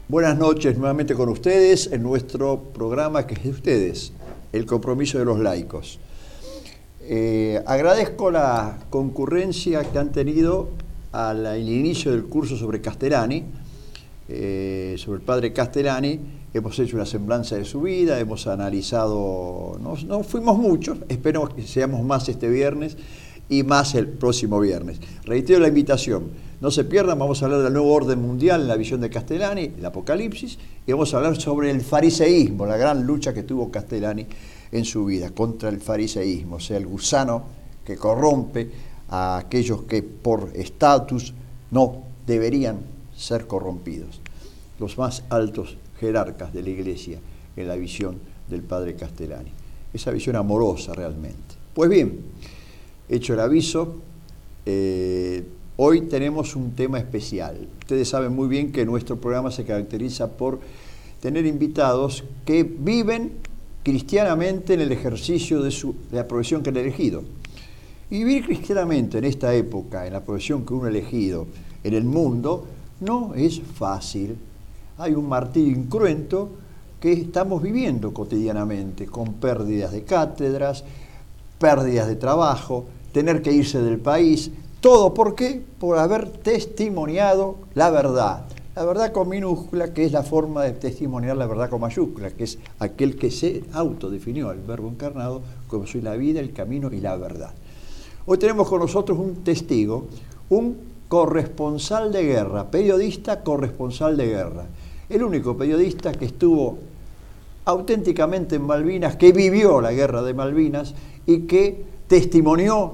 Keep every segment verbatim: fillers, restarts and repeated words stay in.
Buenas noches nuevamente con ustedes en nuestro programa que es de ustedes, el compromiso de los laicos. Eh, agradezco la concurrencia que han tenido al inicio del curso sobre Castellani, eh, sobre el padre Castellani. Hemos hecho una semblanza de su vida, hemos analizado, no, no fuimos muchos, esperemos que seamos más este viernes y más el próximo viernes. Reitero la invitación. No se pierdan, vamos a hablar del nuevo orden mundial en la visión de Castellani, el Apocalipsis, y vamos a hablar sobre el fariseísmo, la gran lucha que tuvo Castellani en su vida contra el fariseísmo, o sea, el gusano que corrompe a aquellos que por estatus no deberían ser corrompidos, los más altos jerarcas de la Iglesia en la visión del padre Castellani. Esa visión amorosa realmente. Pues bien, hecho el aviso, eh, hoy tenemos un tema especial. Ustedes saben muy bien que nuestro programa se caracteriza por tener invitados que viven cristianamente en el ejercicio de, su, de la profesión que han elegido. Y vivir cristianamente en esta época, en la profesión que uno ha elegido en el mundo, no es fácil. Hay un martirio incruento que estamos viviendo cotidianamente, con pérdidas de cátedras, pérdidas de trabajo, tener que irse del país. ¿Todo por qué? Por haber testimoniado la verdad. La verdad con minúscula, que es la forma de testimoniar la verdad con mayúscula, que es aquel que se autodefinió, el Verbo encarnado, como soy la vida, el camino y la verdad. Hoy tenemos con nosotros un testigo, un corresponsal de guerra, periodista corresponsal de guerra. El único periodista que estuvo auténticamente en Malvinas, que vivió la guerra de Malvinas y que testimonió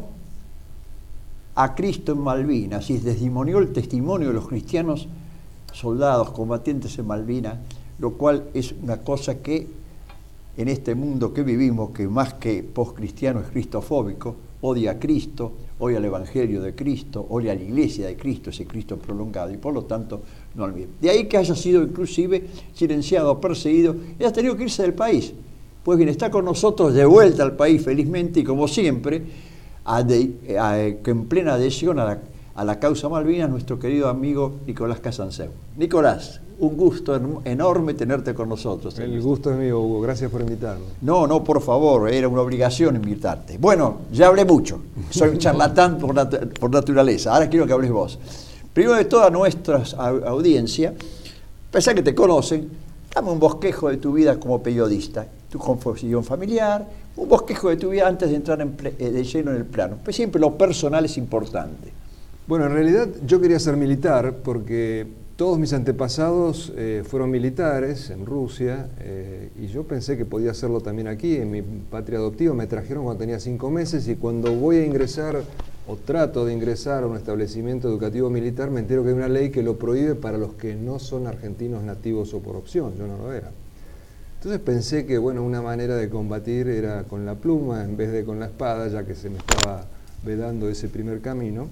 a Cristo en Malvinas y testimonió el testimonio de los cristianos soldados, combatientes en Malvinas, lo cual es una cosa que en este mundo que vivimos, que más que postcristiano es cristofóbico, odia a Cristo, odia al Evangelio de Cristo, odia a la Iglesia de Cristo, ese Cristo prolongado, y por lo tanto no olvide. De ahí que haya sido inclusive silenciado, perseguido, y ha tenido que irse del país. Pues bien, está con nosotros de vuelta al país felizmente y como siempre, A de, a, que en plena adhesión a la, a la causa Malvinas, nuestro querido amigo Nicolás Casanseu. Nicolás, un gusto en, enorme tenerte con nosotros. El gusto es mío, Hugo. Gracias por invitarme. No, no, por favor, era una obligación invitarte. Bueno, ya hablé mucho. Soy un charlatán por, nat por naturaleza. Ahora quiero que hables vos. Primero de toda nuestra audiencia, pensá que te conocen, dame un bosquejo de tu vida como periodista, tu confusión familiar, un bosquejo de tu vida antes de entrar en de lleno en el plano. Pues siempre lo personal es importante. Bueno, en realidad yo quería ser militar porque todos mis antepasados eh, fueron militares en Rusia eh, y yo pensé que podía hacerlo también aquí, en mi patria adoptiva. Me trajeron cuando tenía cinco meses y cuando voy a ingresar o trato de ingresar a un establecimiento educativo militar me entero que hay una ley que lo prohíbe para los que no son argentinos nativos o por opción. Yo no lo era. Entonces pensé que bueno, una manera de combatir era con la pluma en vez de con la espada, ya que se me estaba vedando ese primer camino.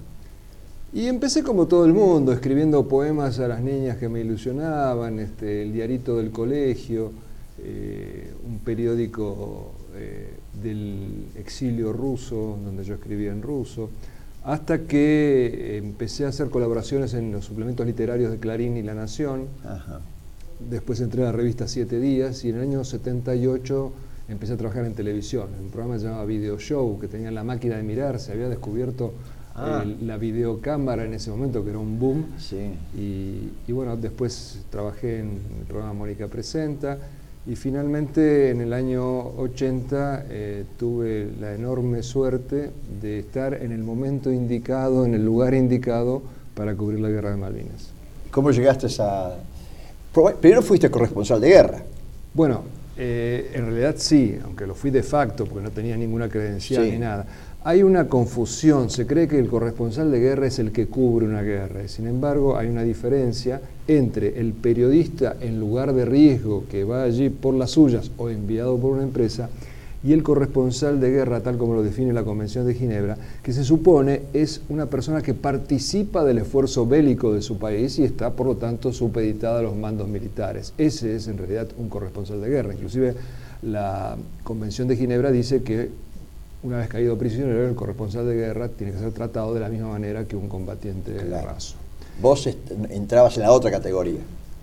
Y empecé como todo el mundo, escribiendo poemas a las niñas que me ilusionaban, este, el diarito del colegio, eh, un periódico eh, del exilio ruso, donde yo escribía en ruso, hasta que empecé a hacer colaboraciones en los suplementos literarios de Clarín y La Nación. Ajá. Después entré a la revista Siete Días y en el año setenta y ocho empecé a trabajar en televisión, en un programa que se llamaba Video Show, que tenía la máquina de mirar, se había descubierto ah. el, la videocámara en ese momento, que era un boom. Sí. Y, y bueno, después trabajé en el programa Mónica Presenta y finalmente en el año ochenta eh, tuve la enorme suerte de estar en el momento indicado, en el lugar indicado para cubrir la guerra de Malvinas. ¿Cómo llegaste a...? Primero fuiste corresponsal de guerra. Bueno, eh, en realidad sí, aunque lo fui de facto porque no tenía ninguna credencial sí. ni nada. Hay una confusión, se cree que el corresponsal de guerra es el que cubre una guerra. Sin embargo, hay una diferencia entre el periodista en lugar de riesgo que va allí por las suyas o enviado por una empresa y el corresponsal de guerra, tal como lo define la Convención de Ginebra, que se supone es una persona que participa del esfuerzo bélico de su país y está, por lo tanto, supeditada a los mandos militares. Ese es, en realidad, un corresponsal de guerra. Inclusive, la Convención de Ginebra dice que, una vez caído prisionero, el corresponsal de guerra tiene que ser tratado de la misma manera que un combatiente claro. raso. Vos entrabas en la otra categoría.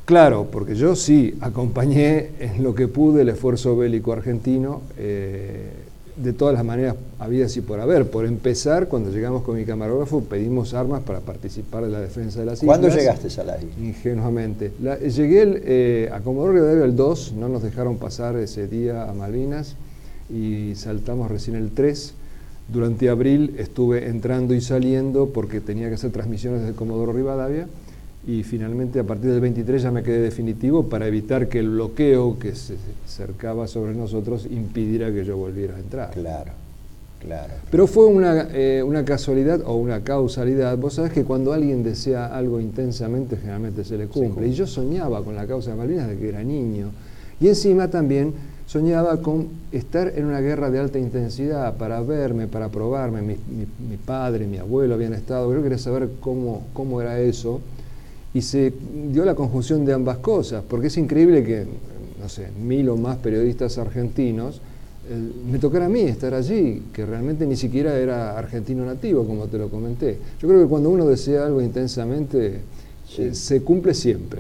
Claro, porque yo sí acompañé en lo que pude el esfuerzo bélico argentino, eh, de todas las maneras habidas y por haber. Por empezar, cuando llegamos con mi camarógrafo, pedimos armas para participar de la defensa de las islas. ¿Cuándo llegaste, Salai? Ingenuamente. La, llegué el, eh, a Comodoro Rivadavia el dos, no nos dejaron pasar ese día a Malvinas y saltamos recién el tres. Durante abril estuve entrando y saliendo porque tenía que hacer transmisiones desde Comodoro Rivadavia. Y finalmente a partir del veintitrés ya me quedé definitivo para evitar que el bloqueo que se cercaba sobre nosotros impidiera que yo volviera a entrar. Claro, claro. Pero fue una, eh, una casualidad o una causalidad. Vos sabés que cuando alguien desea algo intensamente, generalmente se le cumple. Y yo soñaba con la causa de Malvinas desde que era niño. Y encima también soñaba con estar en una guerra de alta intensidad, para verme, para probarme. Mi, mi, mi padre, mi abuelo habían estado. Yo quería saber cómo, cómo era eso. Y se dio la conjunción de ambas cosas, porque es increíble que, no sé, mil o más periodistas argentinos, eh, me tocara a mí estar allí, que realmente ni siquiera era argentino nativo, como te lo comenté. Yo creo que cuando uno desea algo intensamente, sí. eh, se cumple siempre.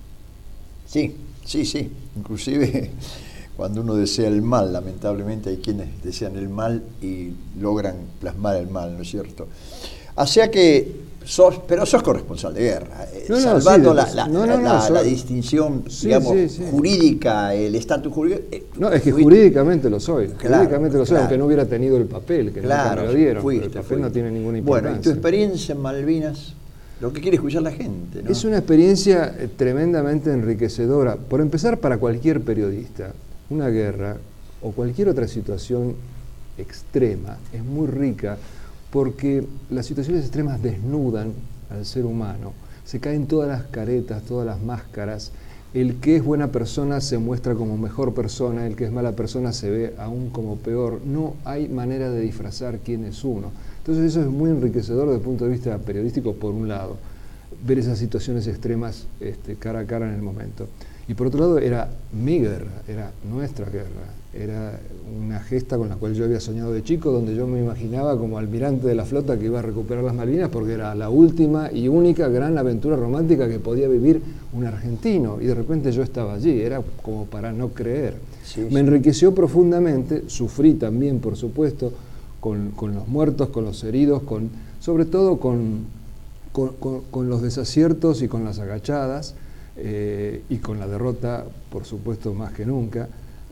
Sí, sí, sí. Inclusive cuando uno desea el mal, lamentablemente hay quienes desean el mal y logran plasmar el mal, ¿no es cierto? O sea que sos, pero sos corresponsal de guerra, eh, no, no, salvando sí, la, la, no, no, la, no, la distinción, sí, digamos, sí, sí. jurídica, el estatus jurídico. Eh, no, es que fuiste, jurídicamente lo soy, claro, jurídicamente lo soy, claro. Aunque no hubiera tenido el papel, que claro, nunca me lo dieron, fuiste, el papel fuiste. No tiene ninguna importancia. Bueno, y tu experiencia en Malvinas, lo que quiere escuchar la gente, ¿no? Es una experiencia tremendamente enriquecedora. Por empezar, para cualquier periodista, una guerra o cualquier otra situación extrema es muy rica, porque las situaciones extremas desnudan al ser humano, se caen todas las caretas, todas las máscaras, el que es buena persona se muestra como mejor persona, el que es mala persona se ve aún como peor, no hay manera de disfrazar quién es uno. Entonces eso es muy enriquecedor desde el punto de vista periodístico, por un lado, ver esas situaciones extremas este, cara a cara en el momento. Y por otro lado era mi guerra, era nuestra guerra, era una gesta con la cual yo había soñado de chico, donde yo me imaginaba como almirante de la flota que iba a recuperar las Malvinas, porque era la última y única gran aventura romántica que podía vivir un argentino, y de repente yo estaba allí, era como para no creer. Sí, me sí. enriqueció profundamente, sufrí también, por supuesto, con, con los muertos, con los heridos, con, sobre todo con, con, con, con los desaciertos y con las agachadas, eh, y con la derrota, por supuesto, más que nunca.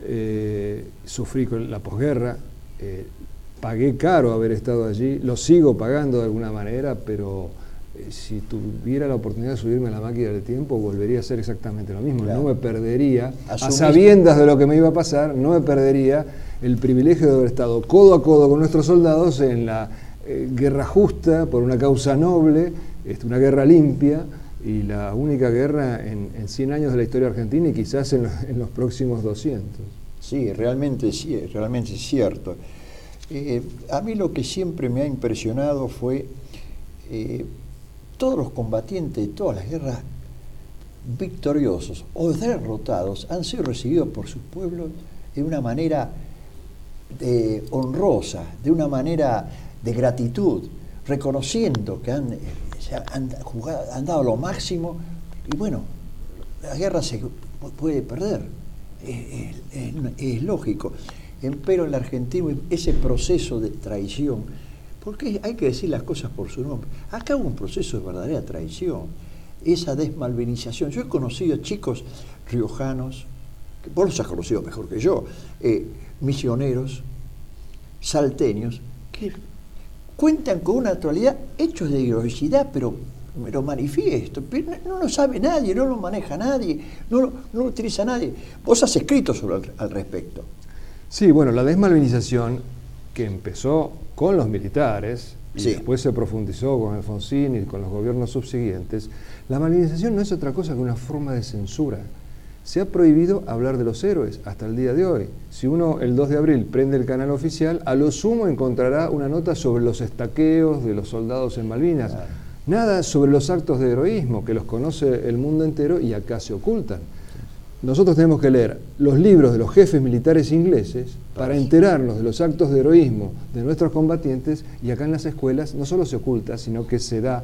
Eh, sufrí con la posguerra, eh, pagué caro haber estado allí, lo sigo pagando de alguna manera, pero eh, si tuviera la oportunidad de subirme a la máquina del tiempo, volvería a hacer exactamente lo mismo. Claro. No me perdería, Asumiste. a sabiendas de lo que me iba a pasar, no me perdería el privilegio de haber estado codo a codo con nuestros soldados en la eh, guerra justa, por una causa noble, este, una guerra limpia, y la única guerra en, en cien años de la historia argentina y quizás en, en los próximos doscientos. Sí, realmente, sí, realmente es cierto. Eh, a mí lo que siempre me ha impresionado fue eh, todos los combatientes de todas las guerras victoriosos o derrotados han sido recibidos por sus pueblos de una manera de, honrosa, de una manera de gratitud, reconociendo que han... Han, jugado, han dado lo máximo, y bueno, la guerra se puede perder, es, es, es lógico. Pero el argentino, ese proceso de traición, porque hay que decir las cosas por su nombre, acá hubo un proceso de verdadera traición, esa desmalvinización. Yo he conocido chicos riojanos, que vos los has conocido mejor que yo, eh, misioneros, salteños, que cuentan con una naturalidad hechos de heroicidad, pero me lo manifiesto, pero no, no lo sabe nadie, no lo maneja nadie, no lo, no lo utiliza nadie. Vos has escrito sobre el, al respecto. Sí, bueno, la desmalvinización que empezó con los militares y sí. después se profundizó con Alfonsín y con los gobiernos subsiguientes, la malvinización no es otra cosa que una forma de censura. Se ha prohibido hablar de los héroes hasta el día de hoy. Si uno el dos de abril prende el canal oficial, a lo sumo encontrará una nota sobre los estaqueos de los soldados en Malvinas. Claro. Nada sobre los actos de heroísmo, que los conoce el mundo entero y acá se ocultan. Nosotros tenemos que leer los libros de los jefes militares ingleses para enterarnos de los actos de heroísmo de nuestros combatientes, y acá en las escuelas no solo se oculta, sino que se da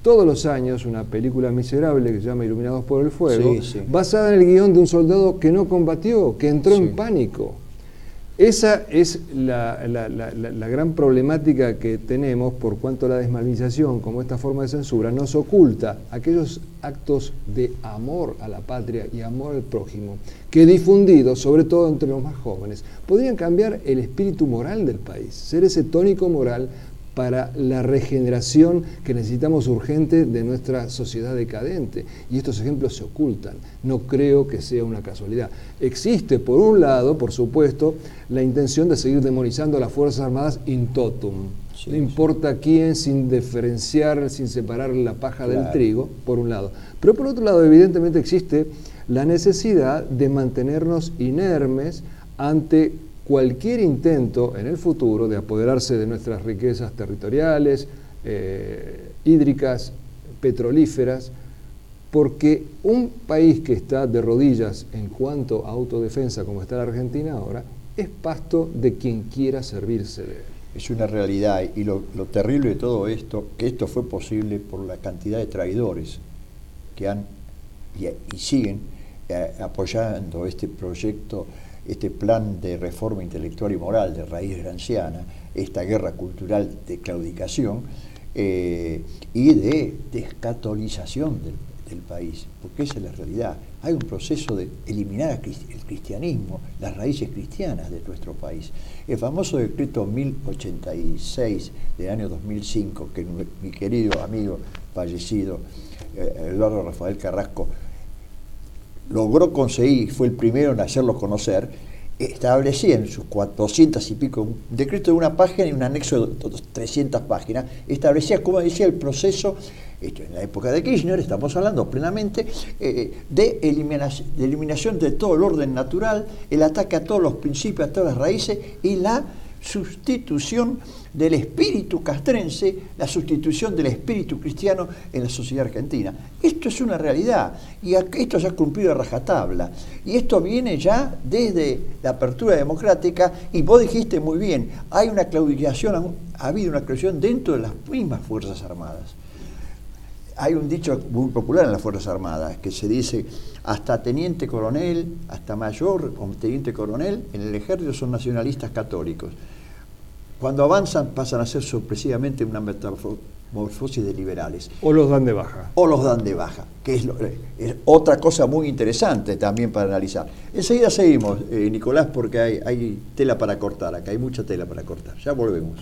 todos los años una película miserable que se llama Iluminados por el Fuego, sí, sí. basada en el guión de un soldado que no combatió, que entró sí. en pánico. Esa es la, la, la, la, la gran problemática que tenemos por cuanto a la desmalvinización, como esta forma de censura, nos oculta aquellos actos de amor a la patria y amor al prójimo, que difundidos, sobre todo entre los más jóvenes, podrían cambiar el espíritu moral del país, ser ese tónico moral para la regeneración que necesitamos urgente de nuestra sociedad decadente. Y estos ejemplos se ocultan. No creo que sea una casualidad. Existe, por un lado, por supuesto, la intención de seguir demonizando a las Fuerzas Armadas in totum. Sí, no importa quién, sin diferenciar, sin separar la paja claro. del trigo, por un lado. Pero por otro lado, evidentemente existe la necesidad de mantenernos inermes ante cualquier intento en el futuro de apoderarse de nuestras riquezas territoriales, eh, hídricas, petrolíferas, porque un país que está de rodillas en cuanto a autodefensa, como está la Argentina ahora, es pasto de quien quiera servirse de él. Es una realidad, y lo, lo terrible de todo esto, que esto fue posible por la cantidad de traidores que han y, y siguen eh, apoyando este proyecto, este plan de reforma intelectual y moral de raíz granciana, esta guerra cultural de claudicación eh, y de descatolización del, del país, porque esa es la realidad. Hay un proceso de eliminar el cristianismo, las raíces cristianas de nuestro país. El famoso decreto mil ochenta y seis del año dos mil cinco, que mi querido amigo fallecido, eh, Eduardo Rafael Carrasco, logró conseguir, fue el primero en hacerlo conocer, establecía en sus cuatrocientas y pico, un decreto de una página y un anexo de trescientas páginas, establecía, como decía, el proceso, esto en la época de Kirchner, estamos hablando plenamente, eh, de, eliminación, de eliminación de todo el orden natural, el ataque a todos los principios, a todas las raíces, y la sustitución del espíritu castrense, la sustitución del espíritu cristiano en la sociedad argentina. Esto es una realidad, y esto se ha cumplido a rajatabla, y esto viene ya desde la apertura democrática, y vos dijiste muy bien, hay una claudicación, ha habido una claudicación dentro de las mismas Fuerzas Armadas. Hay un dicho muy popular en las Fuerzas Armadas, que se dice, hasta teniente coronel, hasta mayor o teniente coronel, en el ejército son nacionalistas católicos. Cuando avanzan pasan a ser sorpresivamente una metamorfosis de liberales. O los dan de baja. O los dan de baja, que es, lo, es otra cosa muy interesante también para analizar. Enseguida seguimos, eh, Nicolás, porque hay, hay tela para cortar, acá hay mucha tela para cortar. Ya volvemos.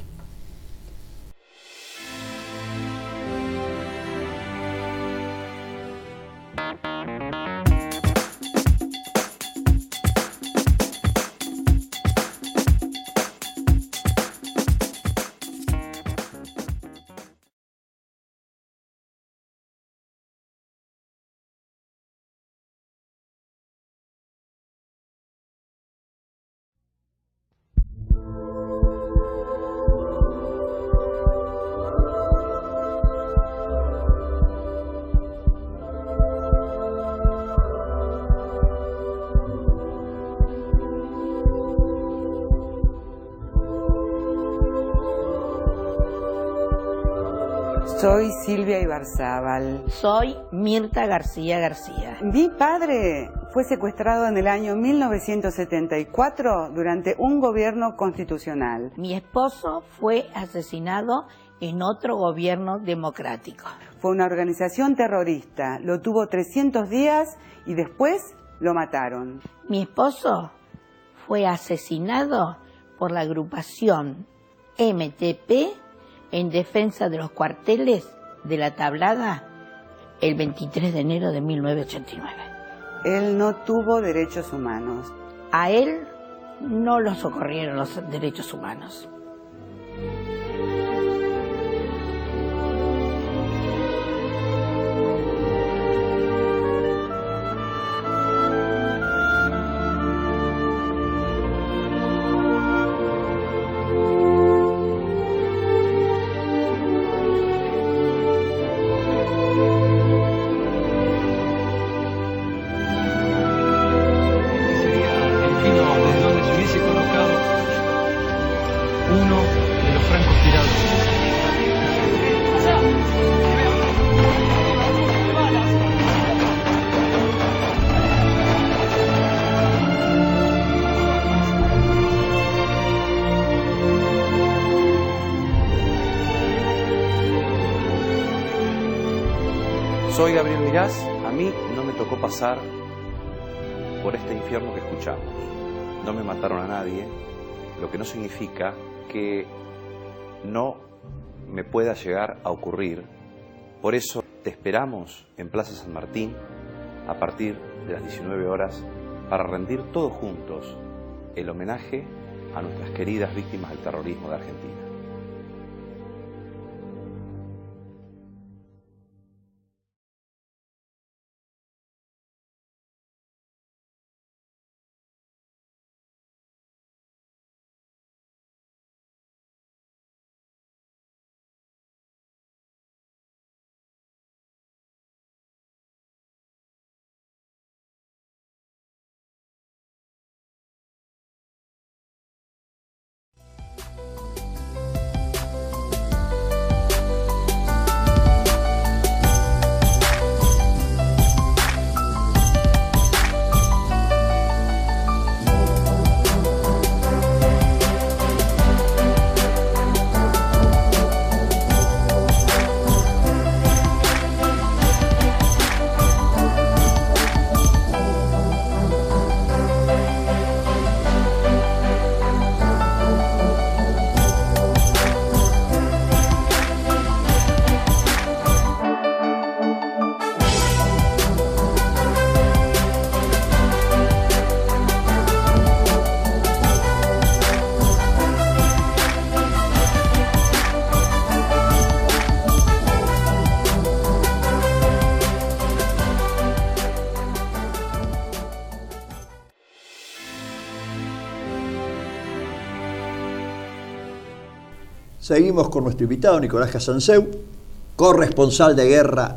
Soy Silvia Ibarzábal. Soy Mirta García García. Mi padre fue secuestrado en el año mil novecientos setenta y cuatro durante un gobierno constitucional. Mi esposo fue asesinado en otro gobierno democrático. Fue una organización terrorista, lo tuvo trescientos días y después lo mataron. Mi esposo fue asesinado por la agrupación M T P en defensa de los cuarteles de La Tablada el veintitrés de enero de mil novecientos ochenta y nueve. Él no tuvo derechos humanos. A él no lo socorrieron los derechos humanos. Soy Gabriel Mirás. A mí no me tocó pasar por este infierno que escuchamos. No me mataron a nadie, lo que no significa que no me pueda llegar a ocurrir. Por eso te esperamos en Plaza San Martín a partir de las diecinueve horas para rendir todos juntos el homenaje a nuestras queridas víctimas del terrorismo de Argentina. Seguimos con nuestro invitado, Nicolás Casanseu, corresponsal de guerra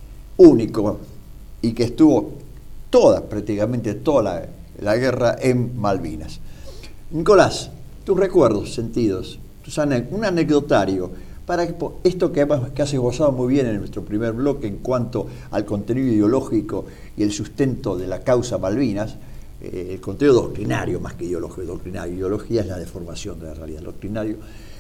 único y que estuvo toda, prácticamente toda la, la guerra en Malvinas. Nicolás, tus recuerdos, sentidos, tus un anecdotario para que, esto que, que has esbozado muy bien en nuestro primer bloque en cuanto al contenido ideológico y el sustento de la causa Malvinas, eh, el contenido doctrinario más que ideológico, doctrinario, ideología es la deformación de la realidad, doctrinario.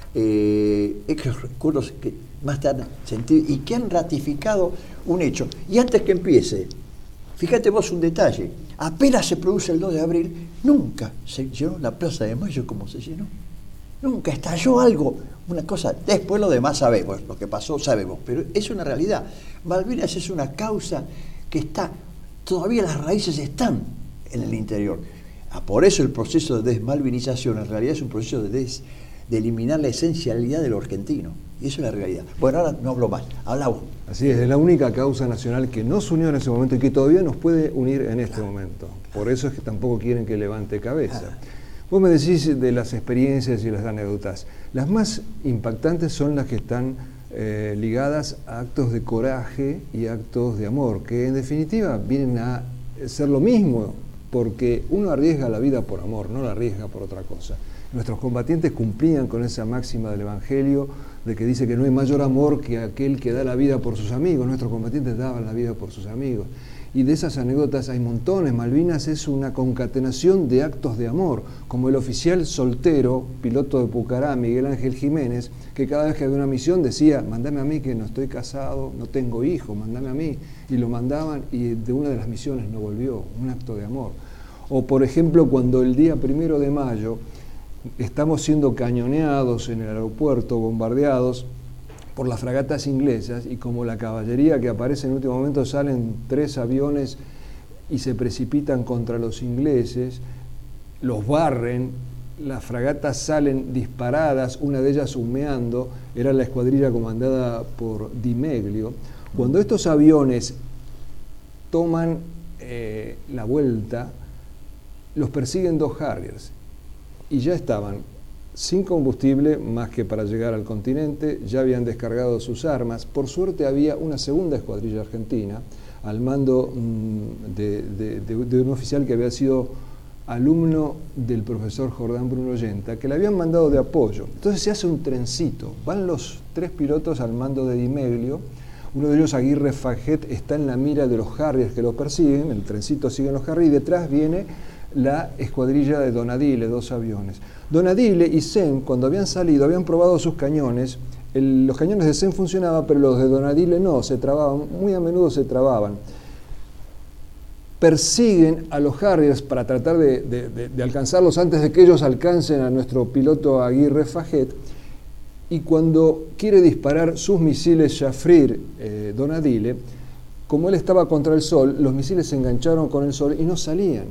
Eh, esos recuerdos que más te han sentido y que han ratificado un hecho. Y antes que empiece, fíjate vos un detalle, apenas se produce el dos de abril, nunca se llenó la Plaza de Mayo como se llenó. Nunca estalló algo, una cosa. Después lo demás sabemos, lo que pasó sabemos, pero es una realidad. Malvinas es una causa que está, todavía las raíces están en el interior. Ah, por eso el proceso de desmalvinización en realidad es un proceso de des de eliminar la esencialidad de lo argentino. Y eso es la realidad. Bueno, ahora no hablo más, habla vos. Así es, es la única causa nacional que nos unió en ese momento y que todavía nos puede unir en este momento. Por eso es que tampoco quieren que levante cabeza. Vos me decís de las experiencias y las anécdotas. Las más impactantes son las que están eh, ligadas a actos de coraje y actos de amor, que en definitiva vienen a ser lo mismo, porque uno arriesga la vida por amor, no la arriesga por otra cosa. Nuestros combatientes cumplían con esa máxima del Evangelio de que dice que no hay mayor amor que aquel que da la vida por sus amigos. Nuestros combatientes daban la vida por sus amigos. Y de esas anécdotas hay montones. Malvinas es una concatenación de actos de amor, como el oficial soltero, piloto de Pucará, Miguel Ángel Jiménez, que cada vez que había una misión decía, mandame a mí que no estoy casado, no tengo hijos, mandame a mí. Y lo mandaban y de una de las misiones no volvió, un acto de amor. O por ejemplo, cuando el día primero de mayo estamos siendo cañoneados en el aeropuerto, bombardeados por las fragatas inglesas, y como la caballería que aparece en último momento salen tres aviones y se precipitan contra los ingleses, los barren, las fragatas salen disparadas, una de ellas humeando, era la escuadrilla comandada por Di Meglio. Cuando estos aviones toman eh, la vuelta, los persiguen dos Harriers y ya estaban sin combustible más que para llegar al continente, ya habían descargado sus armas. Por suerte había una segunda escuadrilla argentina al mando mmm, de, de, de, de un oficial que había sido alumno del profesor Jordán Bruno Yenta, que le habían mandado de apoyo. Entonces se hace un trencito, van los tres pilotos al mando de Di Meglio, uno de ellos, Aguirre Faget, está en la mira de los Harriers que lo persiguen, el trencito sigue en los Harriers y detrás viene la escuadrilla de Donadile, dos aviones. Donadile y Sen, cuando habían salido, habían probado sus cañones El, los cañones de Zen funcionaban, pero los de Donadile no, se trababan, muy a menudo se trababan. Persiguen a los Harriers para tratar de, de, de, de alcanzarlos antes de que ellos alcancen a nuestro piloto Aguirre Faget, y cuando quiere disparar sus misiles Jaffrey eh, Donadile, como él estaba contra el sol, los misiles se engancharon con el sol y no salían.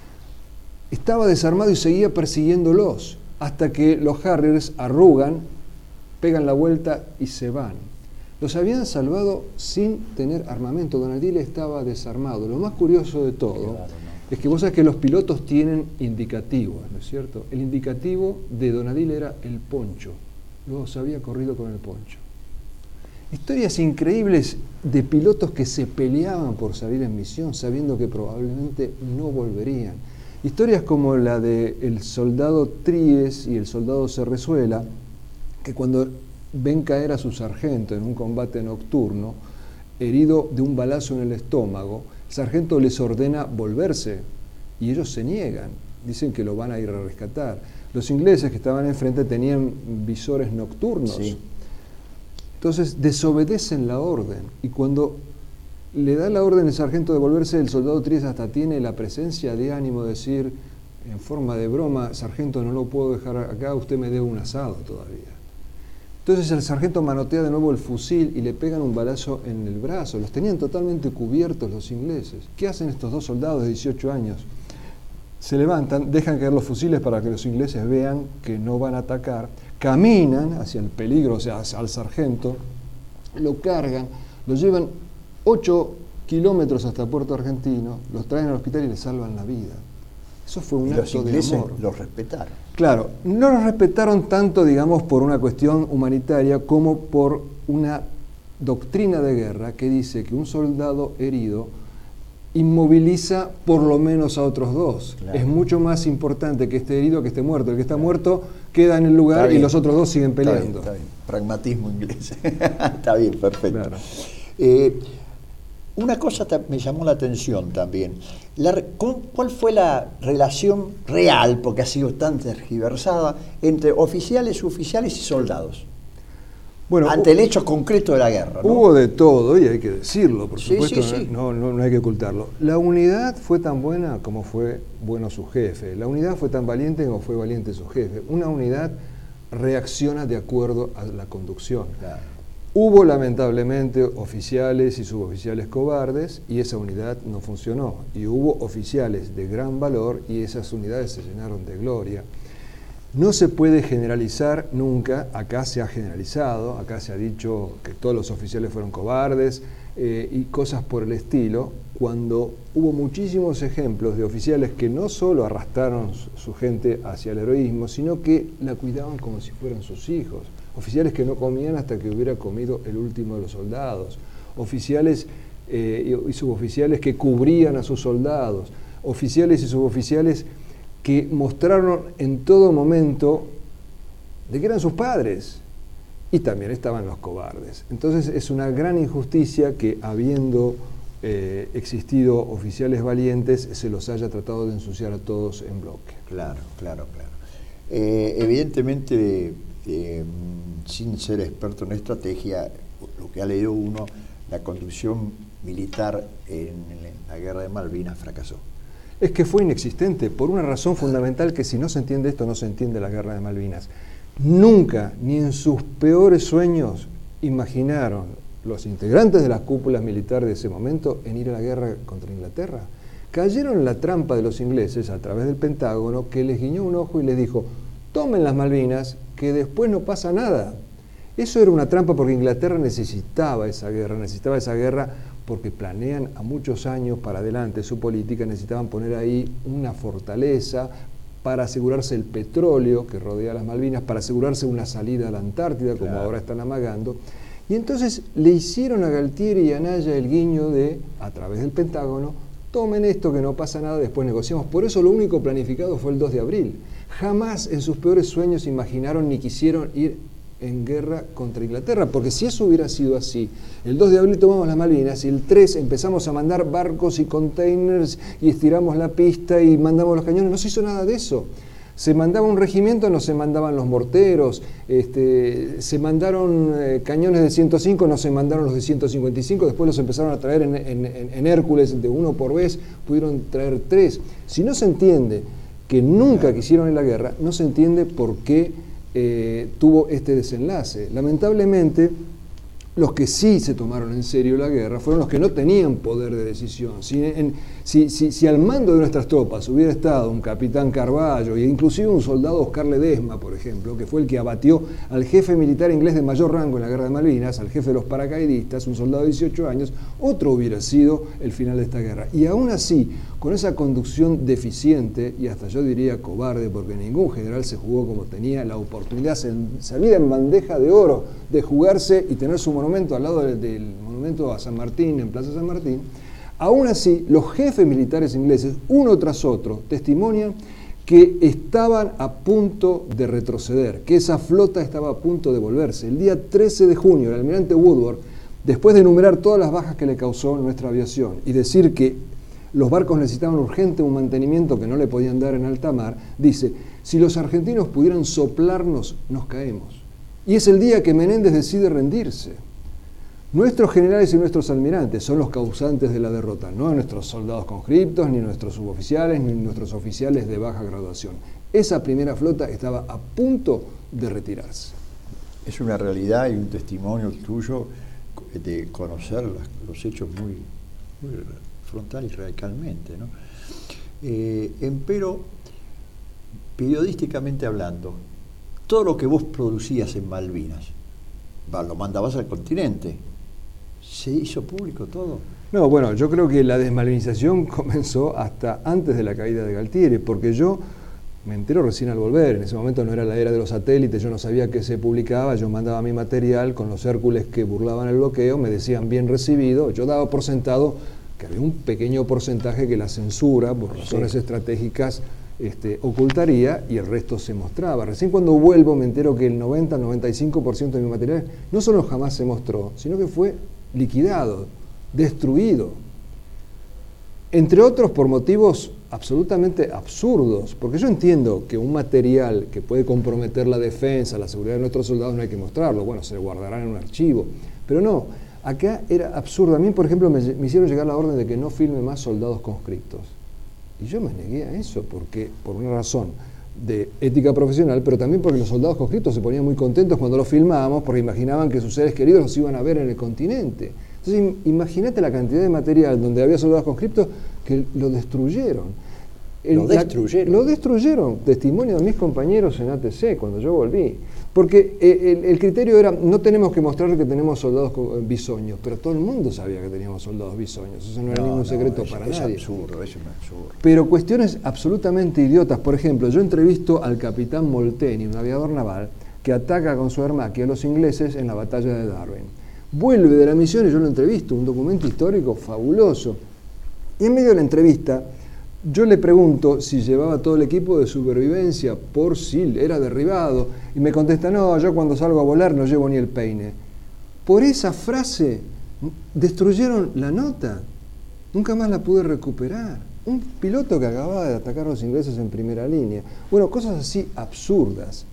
Estaba desarmado y seguía persiguiéndolos, hasta que los Harriers arrugan, pegan la vuelta y se van. Los habían salvado sin tener armamento. Donadile estaba desarmado. Lo más curioso de todo claro, ¿no? es que vos sabés que los pilotos tienen indicativos, ¿no es cierto? El indicativo de Donadile era el poncho. Luego se había corrido con el poncho. Historias increíbles de pilotos que se peleaban por salir en misión, sabiendo que probablemente no volverían. Historias como la del soldado Tríes y el soldado Cerrezuela, que cuando ven caer a su sargento en un combate nocturno, herido de un balazo en el estómago, el sargento les ordena volverse y ellos se niegan, dicen que lo van a ir a rescatar. Los ingleses que estaban enfrente tenían visores nocturnos, sí. Entonces desobedecen la orden, y cuando le da la orden el sargento de volverse, el soldado Tríes hasta tiene la presencia de ánimo de decir en forma de broma: sargento, no lo puedo dejar acá, usted me debe un asado todavía. Entonces el sargento manotea de nuevo el fusil y le pegan un balazo en el brazo. Los tenían totalmente cubiertos los ingleses. ¿Qué hacen estos dos soldados de dieciocho años? Se levantan, dejan caer los fusiles para que los ingleses vean que no van a atacar, caminan hacia el peligro, o sea, hacia el sargento, lo cargan, lo llevan ocho kilómetros hasta Puerto Argentino, los traen al hospital y les salvan la vida. Eso fue un y acto los ingleses de amor. Los respetaron. Claro, no los respetaron tanto, digamos, por una cuestión humanitaria como por una doctrina de guerra que dice que un soldado herido inmoviliza por lo menos a otros dos. Claro. Es mucho más importante que esté herido que esté muerto. El que está claro. muerto queda en el lugar y los otros dos siguen peleando. Está bien, está bien. Pragmatismo inglés. Está bien, perfecto. Claro. Eh, una cosa me llamó la atención también. La, ¿Cuál fue la relación real, porque ha sido tan tergiversada, entre oficiales, suboficiales y soldados? Bueno, ante el hecho concreto de la guerra, ¿no? Hubo de todo, y hay que decirlo, por sí, supuesto, sí, sí. No, no, no hay que ocultarlo. La unidad fue tan buena como fue bueno su jefe. La unidad fue tan valiente como fue valiente su jefe. Una unidad reacciona de acuerdo a la conducción. Claro. Hubo lamentablemente oficiales y suboficiales cobardes y esa unidad no funcionó. Y hubo oficiales de gran valor y esas unidades se llenaron de gloria. No se puede generalizar nunca, acá se ha generalizado, acá se ha dicho que todos los oficiales fueron cobardes eh, y cosas por el estilo, cuando hubo muchísimos ejemplos de oficiales que no solo arrastraron su gente hacia el heroísmo, sino que la cuidaban como si fueran sus hijos. Oficiales que no comían hasta que hubiera comido el último de los soldados. Oficiales eh, y suboficiales que cubrían a sus soldados. Oficiales y suboficiales que mostraron en todo momento de que eran sus padres, y también estaban los cobardes. Entonces es una gran injusticia que, habiendo eh, existido oficiales valientes, se los haya tratado de ensuciar a todos en bloque. Claro, claro, claro. Eh, evidentemente, eh, sin ser experto en estrategia, lo que ha leído uno, la conducción militar en la guerra de Malvinas fracasó. Es que fue inexistente, por una razón fundamental que si no se entiende esto, no se entiende la guerra de Malvinas. Nunca, ni en sus peores sueños, imaginaron los integrantes de las cúpulas militares de ese momento en ir a la guerra contra Inglaterra. Cayeron en la trampa de los ingleses a través del Pentágono, que les guiñó un ojo y les dijo: tomen las Malvinas, que después no pasa nada. Eso era una trampa porque Inglaterra necesitaba esa guerra, necesitaba esa guerra porque planean a muchos años para adelante su política, necesitaban poner ahí una fortaleza para asegurarse el petróleo que rodea las Malvinas, para asegurarse una salida a la Antártida, como claro. ahora están amagando. Y entonces le hicieron a Galtieri y a Naya el guiño de, a través del Pentágono, tomen esto que no pasa nada, después negociamos. Por eso lo único planificado fue el dos de abril. Jamás en sus peores sueños imaginaron ni quisieron ir en guerra contra Inglaterra, porque si eso hubiera sido así, el dos de abril tomamos las Malvinas y el tres empezamos a mandar barcos y containers y estiramos la pista y mandamos los cañones, no se hizo nada de eso. Se mandaba un regimiento, no se mandaban los morteros, este, se mandaron eh, cañones de ciento cinco, no se mandaron los de ciento cincuenta y cinco, después los empezaron a traer en, en, en Hércules de uno por vez, pudieron traer tres. Si no se entiende que nunca quisieron en la guerra, no se entiende por qué eh, tuvo este desenlace. Lamentablemente, los que sí se tomaron en serio la guerra fueron los que no tenían poder de decisión. Si, en, si, si, si al mando de nuestras tropas hubiera estado un capitán Carballo e inclusive un soldado Oscar Ledesma, por ejemplo, que fue el que abatió al jefe militar inglés de mayor rango en la guerra de Malvinas, al jefe de los paracaidistas, un soldado de dieciocho años, otro hubiera sido el final de esta guerra. Y aún así, con esa conducción deficiente y hasta yo diría cobarde, porque ningún general se jugó como tenía la oportunidad servida en bandeja de oro de jugarse y tener su monumento al lado del, del monumento a San Martín, en Plaza San Martín. Aún así, los jefes militares ingleses, uno tras otro, testimonian que estaban a punto de retroceder, que esa flota estaba a punto de volverse. El día trece de junio, el almirante Woodward, después de enumerar todas las bajas que le causó nuestra aviación y decir que los barcos necesitaban urgente un mantenimiento que no le podían dar en alta mar, dice, si los argentinos pudieran soplarnos, nos caemos. Y es el día que Menéndez decide rendirse. Nuestros generales y nuestros almirantes son los causantes de la derrota, no nuestros soldados conscriptos, ni nuestros suboficiales, ni nuestros oficiales de baja graduación. Esa primera flota estaba a punto de retirarse. Es una realidad y un testimonio tuyo de conocer los hechos muy, muy frontal y radicalmente, ¿no? Eh, empero, periodísticamente hablando, todo lo que vos producías en Malvinas, va, lo mandabas al continente. ¿Se hizo público todo? No, bueno, yo creo que la desmalvinización comenzó hasta antes de la caída de Galtieri, porque yo me entero recién al volver. En ese momento no era la era de los satélites, yo no sabía qué se publicaba, yo mandaba mi material con los Hércules que burlaban el bloqueo, me decían bien recibido, yo daba por sentado que había un pequeño porcentaje que la censura, por razones sí. estratégicas, este, ocultaría y el resto se mostraba. Recién cuando vuelvo me entero que el noventa a noventa y cinco por ciento de mi material no solo jamás se mostró, sino que fue liquidado, destruido. Entre otros por motivos absolutamente absurdos, porque yo entiendo que un material que puede comprometer la defensa, la seguridad de nuestros soldados no hay que mostrarlo, bueno, se guardará en un archivo, pero no, acá era absurdo. A mí, por ejemplo, me, me hicieron llegar la orden de que no filme más soldados conscriptos, y yo me negué a eso, porque por una razón de ética profesional, pero también porque los soldados conscriptos se ponían muy contentos cuando los filmábamos, porque imaginaban que sus seres queridos los iban a ver en el continente. Entonces, imagínate la cantidad de material donde había soldados conscriptos que lo destruyeron. El, lo destruyeron. La, lo destruyeron, testimonio de mis compañeros en A T C cuando yo volví. Porque el, el criterio era, no tenemos que mostrar que tenemos soldados bisoños, pero todo el mundo sabía que teníamos soldados bisoños, eso no era no, ningún no, secreto eso, para es nadie. Absurdo, eso es absurdo. Pero cuestiones absolutamente idiotas, por ejemplo, yo entrevisto al capitán Molteni, un aviador naval, que ataca con su Aermacchi a los ingleses en la batalla de Darwin. Vuelve de la misión y yo lo entrevisto, un documento histórico fabuloso. Y en medio de la entrevista, yo le pregunto si llevaba todo el equipo de supervivencia por si era derribado, y me contesta, no, yo cuando salgo a volar no llevo ni el peine. Por esa frase destruyeron la nota, nunca más la pude recuperar. Un piloto que acababa de atacar a los ingleses en primera línea. Bueno, cosas así absurdas.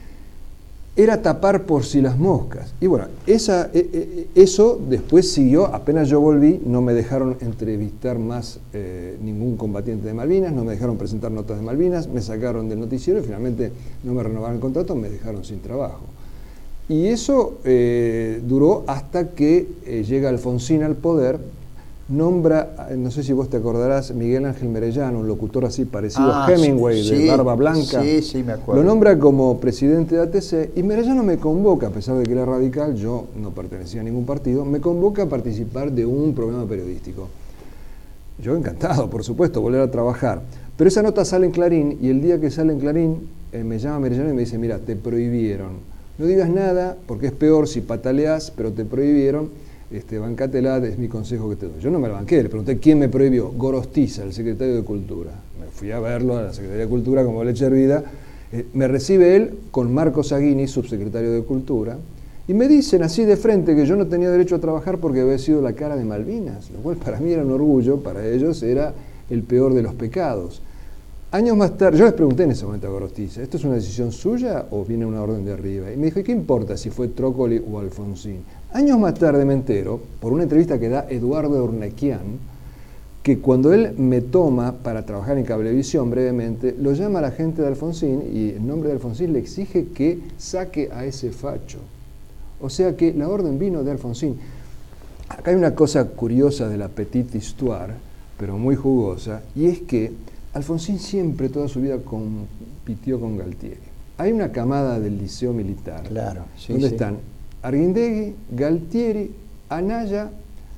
Era tapar por si las moscas. Y bueno, esa, eso después siguió, apenas yo volví, no me dejaron entrevistar más eh, ningún combatiente de Malvinas, no me dejaron presentar notas de Malvinas, me sacaron del noticiero y finalmente no me renovaron el contrato, me dejaron sin trabajo. Y eso eh, duró hasta que eh, llega Alfonsín al poder, nombra, no sé si vos te acordarás, Miguel Ángel Merellano, un locutor así parecido ah, a Hemingway, sí, de barba blanca, sí, sí, me acuerdo. Lo nombra como presidente de A T C y Merellano me convoca, a pesar de que era radical, yo no pertenecía a ningún partido, me convoca a participar de un programa periodístico. Yo encantado, por supuesto, volver a trabajar. Pero esa nota sale en Clarín y el día que sale en Clarín eh, me llama Merellano y me dice, mira, te prohibieron. No digas nada porque es peor si pataleás, pero te prohibieron. Este, bancátela, es mi consejo que te doy. Yo no me la banqué, le pregunté quién me prohibió. Gorostiza, el secretario de Cultura. Me fui a verlo a la Secretaría de Cultura como leche hervida. Eh, me recibe él con Marco Saguini, subsecretario de Cultura, y me dicen así de frente que yo no tenía derecho a trabajar porque había sido la cara de Malvinas, lo cual para mí era un orgullo, para ellos era el peor de los pecados. Años más tarde, yo les pregunté en ese momento a Gorostiza, ¿esto es una decisión suya o viene una orden de arriba? Y me dijo, ¿y qué importa si fue Trócoli o Alfonsín? Años más tarde me entero, por una entrevista que da Eduardo Urnequian, que cuando él me toma para trabajar en Cablevisión brevemente, lo llama a la gente de Alfonsín y en nombre de Alfonsín le exige que saque a ese facho. O sea que la orden vino de Alfonsín. Acá hay una cosa curiosa de la petite histoire, pero muy jugosa, y es que Alfonsín siempre, toda su vida, compitió con Galtieri. Hay una camada del Liceo Militar, claro, sí, donde sí. están Arguindegui, Galtieri, Anaya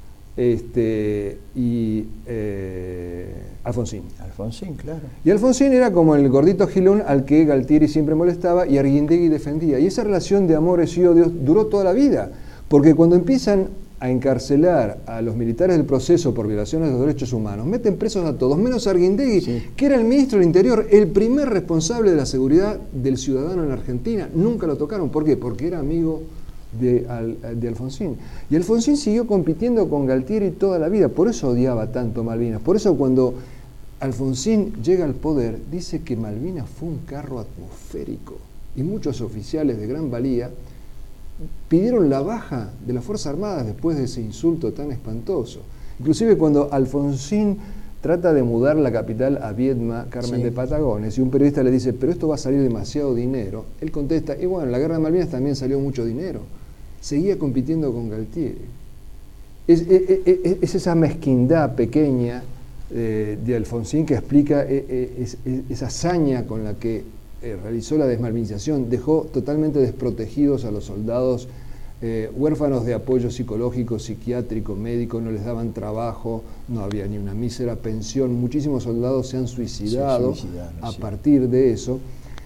este, y eh, Alfonsín. Alfonsín, claro. Y Alfonsín era como el gordito gilón al que Galtieri siempre molestaba y Arguindegui defendía. Y esa relación de amores y odios duró toda la vida, porque cuando empiezan a encarcelar a los militares del proceso por violaciones de los derechos humanos, meten presos a todos, menos a Arguindegui, sí. que era el ministro del Interior, el primer responsable de la seguridad del ciudadano en la Argentina. Nunca lo tocaron. ¿Por qué? Porque era amigo de, de Alfonsín. Y Alfonsín siguió compitiendo con Galtieri toda la vida, por eso odiaba tanto Malvinas. Por eso cuando Alfonsín llega al poder, dice que Malvinas fue un carro atmosférico. Y muchos oficiales de gran valía pidieron la baja de las Fuerzas Armadas después de ese insulto tan espantoso. Inclusive cuando Alfonsín trata de mudar la capital a Viedma, Carmen sí. de Patagones, y un periodista le dice, pero esto va a salir demasiado dinero, él contesta, y bueno, en la guerra de Malvinas también salió mucho dinero. Seguía compitiendo con Galtieri. Es, es, es, es esa mezquindad pequeña eh, de Alfonsín que explica eh, es, es, esa hazaña con la que Eh, realizó la desmalvinización, dejó totalmente desprotegidos a los soldados, eh, huérfanos de apoyo psicológico, psiquiátrico, médico, no les daban trabajo, no había ni una mísera pensión, muchísimos soldados se han suicidado sí, a sí. partir de eso,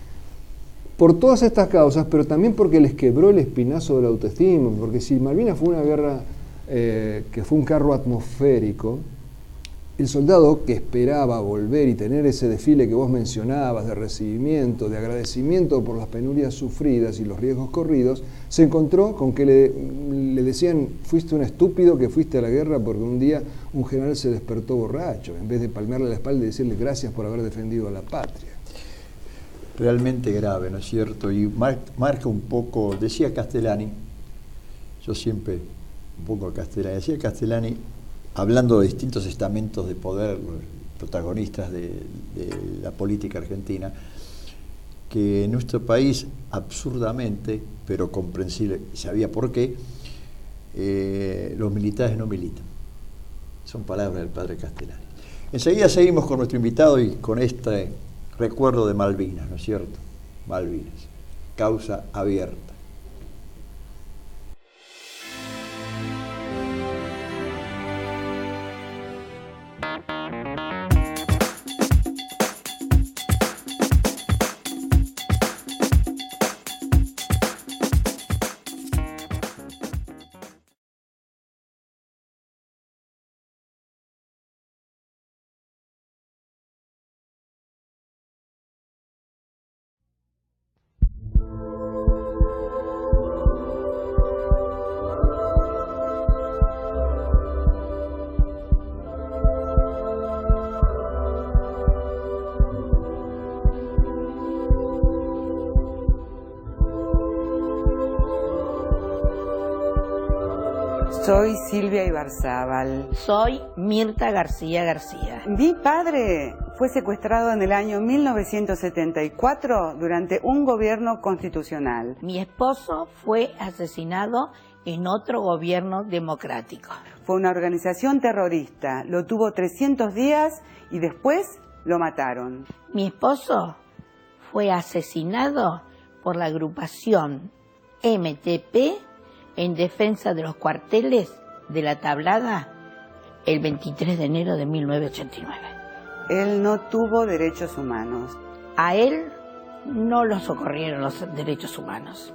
por todas estas causas, pero también porque les quebró el espinazo de la autoestima, porque si Malvinas fue una guerra eh, que fue un carro atmosférico, el soldado que esperaba volver y tener ese desfile que vos mencionabas de recibimiento, de agradecimiento por las penurias sufridas y los riesgos corridos, se encontró con que le, le decían, fuiste un estúpido que fuiste a la guerra porque un día un general se despertó borracho, en vez de palmearle la espalda y decirle gracias por haber defendido a la patria. Realmente grave, ¿no es cierto? Y mar, marca un poco, decía Castellani, yo siempre un poco a Castellani, decía Castellani, hablando de distintos estamentos de poder, protagonistas de, de la política argentina, que en nuestro país, absurdamente, pero comprensible, sabía por qué, eh, los militares no militan. Son palabras del padre Castellani. Enseguida seguimos con nuestro invitado y con este recuerdo de Malvinas, ¿no es cierto? Malvinas, causa abierta. Soy Silvia Ibarzábal. Soy Mirta García García. Mi padre fue secuestrado en el año mil novecientos setenta y cuatro durante un gobierno constitucional. Mi esposo fue asesinado en otro gobierno democrático. Fue una organización terrorista. Lo tuvo trescientos días y después lo mataron. Mi esposo fue asesinado por la agrupación M T P en defensa de los cuarteles de la Tablada el veintitrés de enero de mil novecientos ochenta y nueve. Él no tuvo derechos humanos. A él no lo socorrieron los derechos humanos.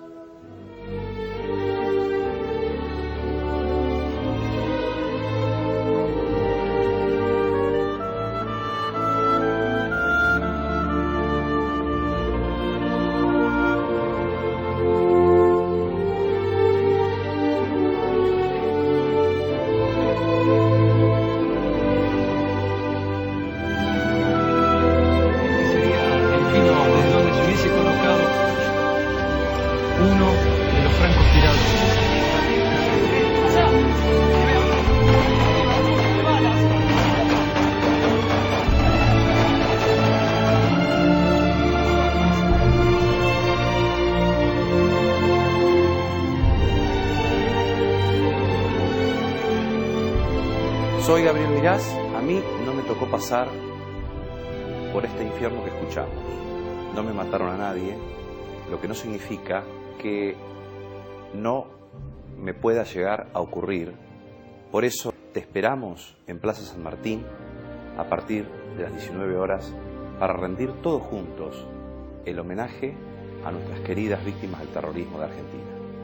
Soy Gabriel Mirás. A mí no me tocó pasar por este infierno que escuchamos. No me mataron a nadie, lo que no significa que no me pueda llegar a ocurrir. Por eso te esperamos en Plaza San Martín a partir de las diecinueve horas para rendir todos juntos el homenaje a nuestras queridas víctimas del terrorismo de Argentina.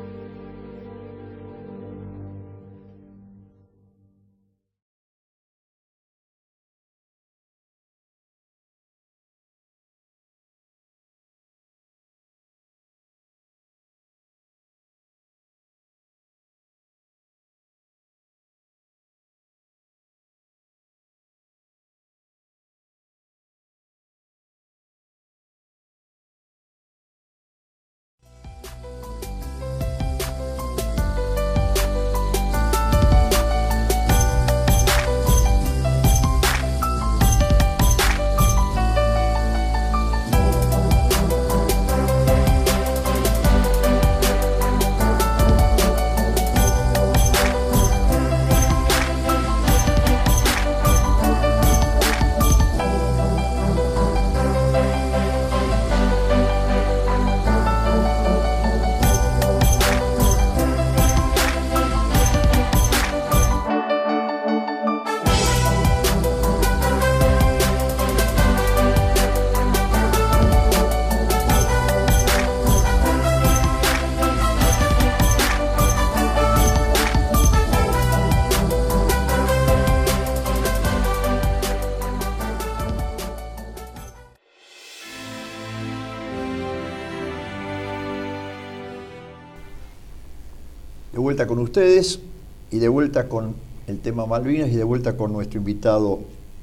De vuelta con ustedes y de vuelta con el tema Malvinas y de vuelta con nuestro invitado,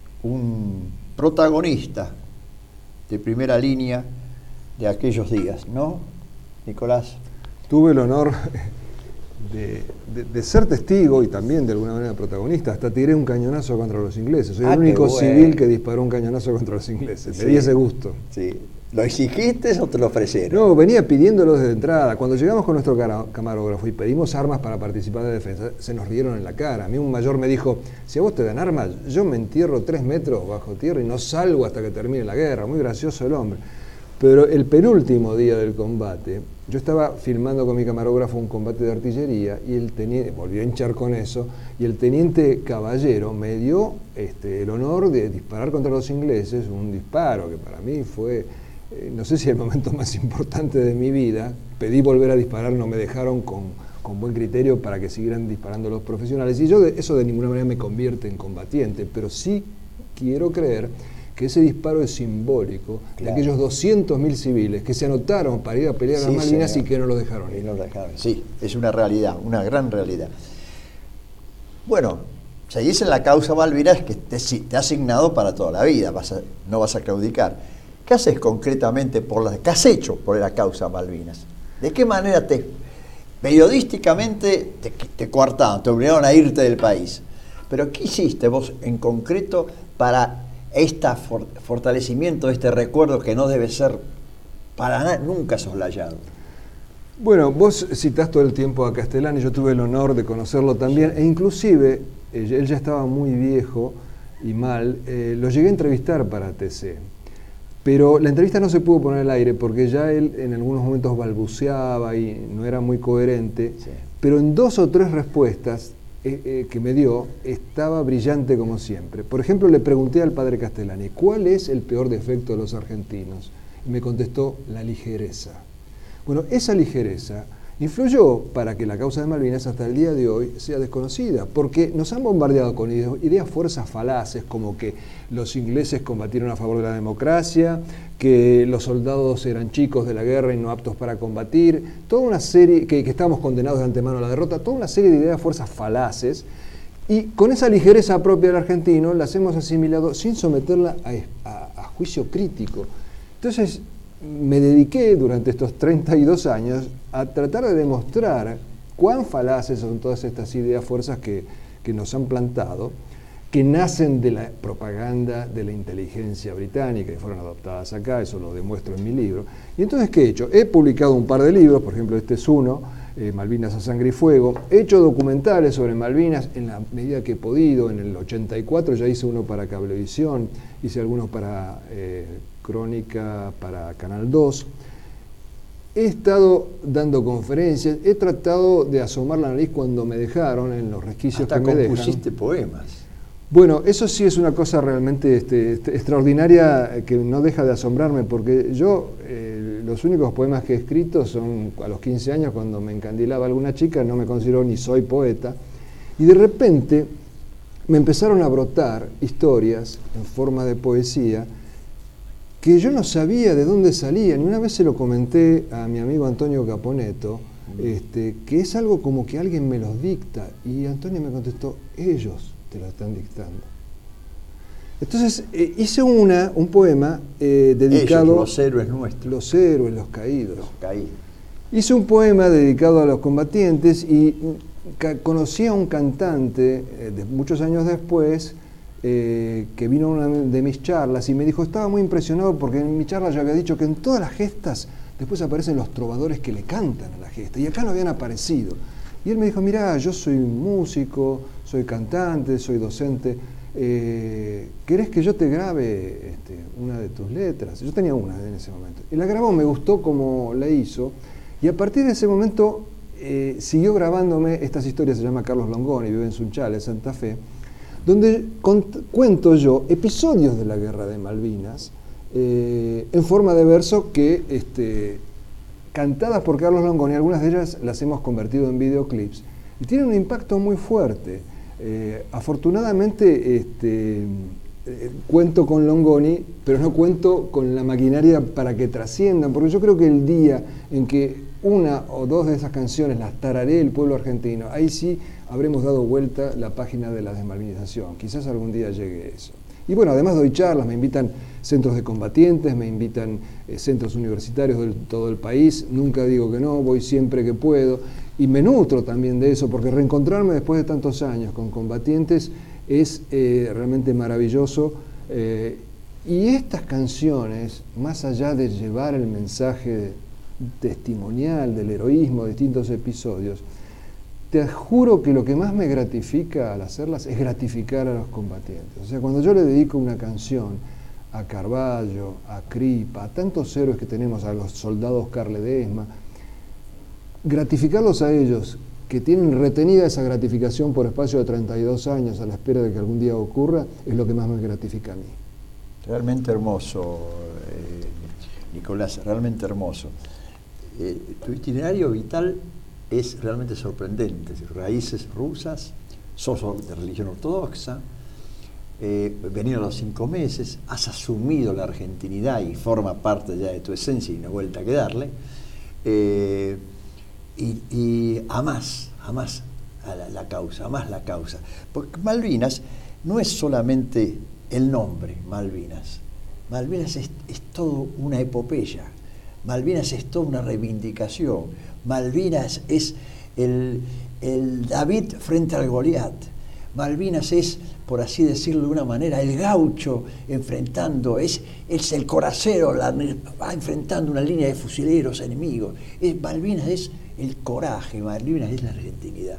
un protagonista de primera línea de aquellos días, ¿no, Nicolás? Tuve el honor de, de, de ser testigo y también de alguna manera protagonista. Hasta tiré un cañonazo contra los ingleses. Soy ah, el único bueno. civil que disparó un cañonazo contra los ingleses. Sí. Me di ese gusto. Sí. ¿Lo exigiste o te lo ofrecieron? No, venía pidiéndolo desde entrada. Cuando llegamos con nuestro camarógrafo y pedimos armas para participar de defensa, se nos rieron en la cara. A mí un mayor me dijo, si a vos te dan armas, yo me entierro tres metros bajo tierra y no salgo hasta que termine la guerra. Muy gracioso el hombre. Pero el penúltimo día del combate, yo estaba filmando con mi camarógrafo un combate de artillería y el teniente, volvió a hinchar con eso, y el teniente Caballero me dio este, el honor de disparar contra los ingleses, un disparo que para mí fue... no sé si el momento más importante de mi vida. Pedí volver a disparar, no me dejaron con, con buen criterio para que siguieran disparando los profesionales. Y yo de, eso de ninguna manera me convierte en combatiente, pero sí quiero creer que ese disparo es simbólico, claro, de aquellos doscientos mil civiles que se anotaron para ir a pelear sí, a Malvinas, señor, y que no los dejaron ir. Y no los dejaron. Sí, es una realidad, una gran realidad. Bueno, seguís en la causa Malvinas que te, te ha asignado para toda la vida, vas a, no vas a claudicar. ¿Qué haces concretamente por la, qué has hecho por la causa Malvinas? ¿De qué manera te periodísticamente te, te coartaron, te obligaron a irte del país? Pero ¿qué hiciste vos en concreto para este for, fortalecimiento, este recuerdo que no debe ser para nada, nunca soslayado? Bueno, vos citás todo el tiempo a Castellani, yo tuve el honor de conocerlo también, e inclusive él ya estaba muy viejo y mal, eh, lo llegué a entrevistar para T C. Pero la entrevista no se pudo poner al aire porque ya él en algunos momentos balbuceaba y no era muy coherente, sí. Pero en dos o tres respuestas eh, eh, que me dio estaba brillante como siempre. Por ejemplo, le pregunté al padre Castellani, ¿cuál es el peor defecto de los argentinos? Y me contestó, la ligereza. Bueno, esa ligereza influyó para que la causa de Malvinas hasta el día de hoy sea desconocida, porque nos han bombardeado con ideas fuerzas falaces, como que los ingleses combatieron a favor de la democracia, que los soldados eran chicos de la guerra y no aptos para combatir, toda una serie, que, que estábamos condenados de antemano a la derrota, toda una serie de ideas fuerzas falaces, y con esa ligereza propia del argentino las hemos asimilado sin someterla a, a, a juicio crítico. Entonces, me dediqué durante estos treinta y dos años a tratar de demostrar cuán falaces son todas estas ideas, fuerzas que, que nos han plantado, que nacen de la propaganda de la inteligencia británica, que fueron adoptadas acá, eso lo demuestro en mi libro. Y entonces, ¿qué he hecho? He publicado un par de libros, por ejemplo, este es uno, eh, Malvinas a Sangre y Fuego. He hecho documentales sobre Malvinas en la medida que he podido. En el ochenta y cuatro ya hice uno para Cablevisión, hice algunos para eh, Crónica, para Canal dos. He estado dando conferencias, he tratado de asomar la nariz cuando me dejaron, en los resquicios Hasta que me dejan. compusiste poemas. Bueno, eso sí es una cosa realmente este, este, extraordinaria que no deja de asombrarme, porque yo eh, los únicos poemas que he escrito son a los quince años, cuando me encandilaba alguna chica, no me considero ni soy poeta, y de repente me empezaron a brotar historias en forma de poesía que yo no sabía de dónde salían. Y una vez se lo comenté a mi amigo Antonio Caponeto, este, que es algo como que alguien me los dicta, y Antonio me contestó, ellos te lo están dictando. Entonces eh, hice una, un poema eh, dedicado... Ellos, los héroes nuestros. Los héroes, los caídos. Los caídos. Hice un poema dedicado a los combatientes y conocí a un cantante eh, de muchos años después eh, que vino a una de mis charlas y me dijo, estaba muy impresionado porque en mi charla yo había dicho que en todas las gestas después aparecen los trovadores que le cantan a la gesta, y acá no habían aparecido. Y él me dijo, mirá, yo soy músico, soy cantante, soy docente, eh, ¿querés que yo te grabe este, una de tus letras? Yo tenía una en ese momento. Y la grabó, me gustó como la hizo, y a partir de ese momento eh, siguió grabándome estas historias. Se llama Carlos Longoni, vive en Sunchales, Santa Fe, donde cuento yo episodios de la Guerra de Malvinas eh, en forma de verso que... Este, cantadas por Carlos Longoni, algunas de ellas las hemos convertido en videoclips, y tienen un impacto muy fuerte. Eh, afortunadamente este, eh, cuento con Longoni, pero no cuento con la maquinaria para que trasciendan, porque yo creo que el día en que una o dos de esas canciones las tararee el pueblo argentino, ahí sí habremos dado vuelta la página de la desmalvinización. Quizás algún día llegue eso. Y bueno, además doy charlas, me invitan centros de combatientes, me invitan eh, centros universitarios de todo el país, nunca digo que no, voy siempre que puedo, y me nutro también de eso, porque reencontrarme después de tantos años con combatientes es eh, realmente maravilloso. Eh, y estas canciones, más allá de llevar el mensaje testimonial del heroísmo de distintos episodios, te juro que lo que más me gratifica al hacerlas es gratificar a los combatientes. O sea, cuando yo le dedico una canción a Carballo, a Cripa, a tantos héroes que tenemos, a los soldados Oscar Ledesma, gratificarlos a ellos, que tienen retenida esa gratificación por espacio de treinta y dos años a la espera de que algún día ocurra, es lo que más me gratifica a mí. Realmente hermoso, eh, Nicolás, realmente hermoso. Eh, tu itinerario vital es realmente sorprendente. Raíces rusas, sos de religión ortodoxa, eh, venido a los cinco meses, has asumido la argentinidad y forma parte ya de tu esencia y no vuelta a quedarle, eh, y, y amás, amás a la, la causa, amás la causa. Porque Malvinas no es solamente el nombre, Malvinas. Malvinas es, es todo una epopeya. Malvinas es toda una reivindicación. Malvinas es el, el David frente al Goliat. Malvinas es, por así decirlo de una manera, el gaucho enfrentando, es, es el coracero, la, va enfrentando una línea de fusileros enemigos. Es, Malvinas es el coraje, Malvinas es la argentinidad.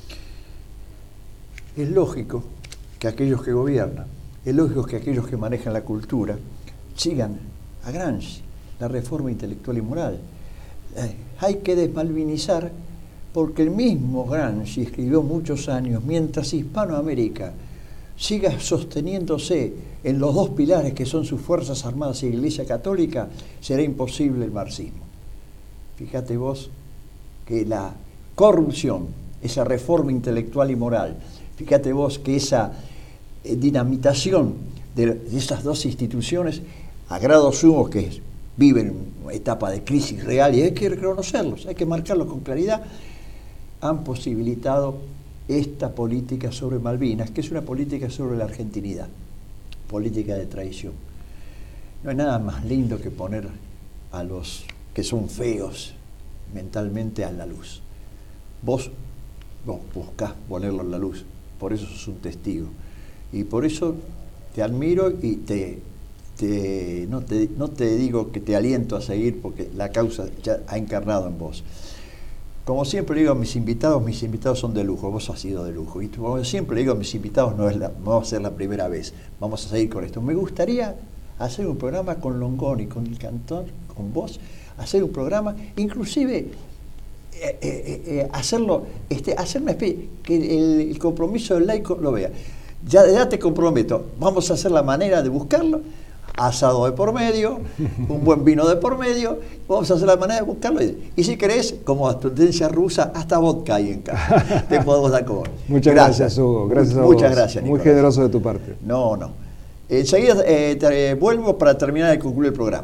Es lógico que aquellos que gobiernan, es lógico que aquellos que manejan la cultura sigan a Gramsci, la reforma intelectual y moral. Eh, hay que desmalvinizar porque el mismo Gramsci escribió muchos años, mientras Hispanoamérica siga sosteniéndose en los dos pilares que son sus Fuerzas Armadas y Iglesia Católica, será imposible el marxismo. Fíjate vos que la corrupción, esa reforma intelectual y moral, fíjate vos que esa eh, dinamitación de, de esas dos instituciones, a grado sumo que es, viven una etapa de crisis real y hay que reconocerlos, hay que marcarlos con claridad, han posibilitado esta política sobre Malvinas, que es una política sobre la argentinidad, política de traición. No hay nada más lindo que poner a los que son feos mentalmente a la luz. Vos, vos buscás ponerlo en la luz, por eso sos un testigo. Y por eso te admiro y te... Te, no, te, no te digo que te aliento a seguir porque la causa ya ha encarnado en vos. Como siempre le digo a mis invitados, mis invitados son de lujo, vos has sido de lujo. Y como siempre le digo a mis invitados, no, es la, no va a ser la primera vez, vamos a seguir con esto. Me gustaría hacer un programa con Longoni, con el cantor, con vos, hacer un programa, inclusive eh, eh, eh, hacerlo, este, hacer una especie, que el, el compromiso del laico lo vea. Ya, ya te comprometo, vamos a hacer la manera de buscarlo, asado de por medio, un buen vino de por medio, vamos a hacer la manera de buscarlo. Y, y si querés, como tendencia rusa, hasta vodka hay en casa, te podemos dar como. Muchas gracias, gracias Hugo, gracias a Muchas vos. gracias, Muy Nicolás. generoso de tu parte. No, no. Enseguida eh, te, eh, vuelvo para terminar y concluir el programa.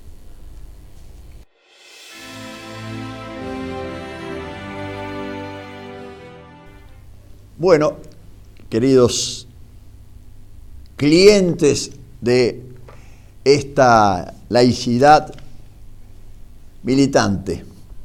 Bueno, queridos clientes de esta laicidad militante,